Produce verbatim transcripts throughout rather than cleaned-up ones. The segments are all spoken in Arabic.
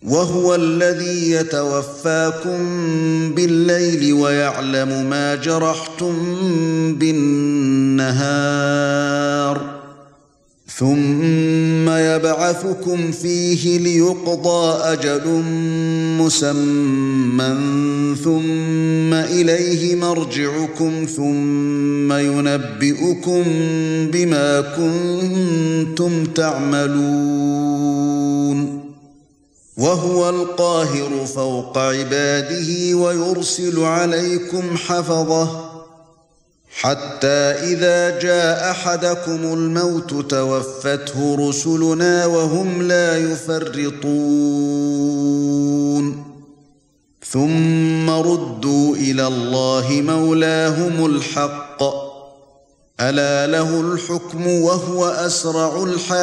وهو الذي يتوفاكم بالليل ويعلم ما جرحتم بالنهار ثم يبعثكم فيه ليقضى أجل مسمى ثم إليه مرجعكم ثم ينبئكم بما كنتم تعملون وهو القاهر فوق عباده ويرسل عليكم حفظه حتى إذا جاء أحدكم الموت توفته رسلنا وهم لا يفرطون ثم ردوا إلى الله مولاهم الحق ألا له الحكم وهو أسرع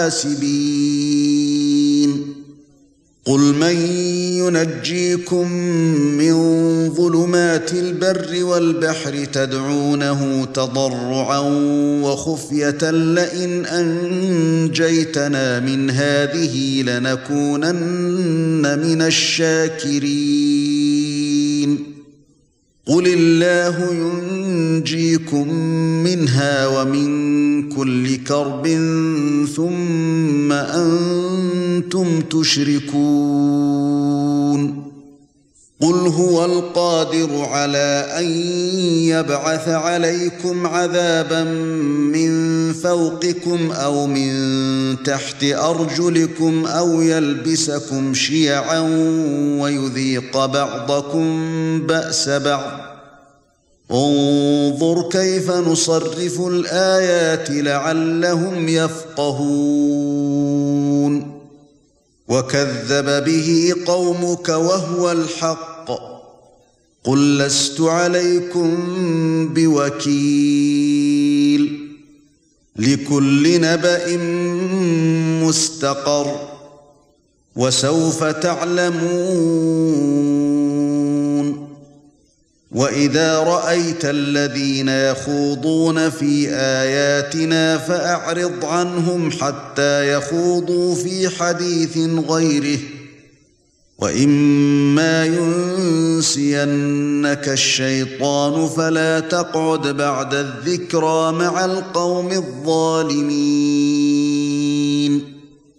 الحاسبين قل من ينجيكم من ظلمات البر والبحر تدعونه تضرعا وخفية لئن أنجيتنا من هذه لنكونن من الشاكرين قل الله ينجيكم منها ومن كل كرب ثم أنتم تشركون قل هو القادر على أن يبعث عليكم عذابا من فوقكم أو من تحت أرجلكم أو يلبسكم شيعا ويذيق بعضكم بأس بعض انظر كيف نصرف الآيات لعلهم يفقهون وكذب به قومك وهو الحق قل لست عليكم بوكيل لكل نبأ مستقر وسوف تعلمون وإذا رأيت الذين يخوضون في آياتنا فأعرض عنهم حتى يخوضوا في حديث غيره وإما ينسينك الشيطان فلا تقعد بعد الذكرى مع القوم الظالمين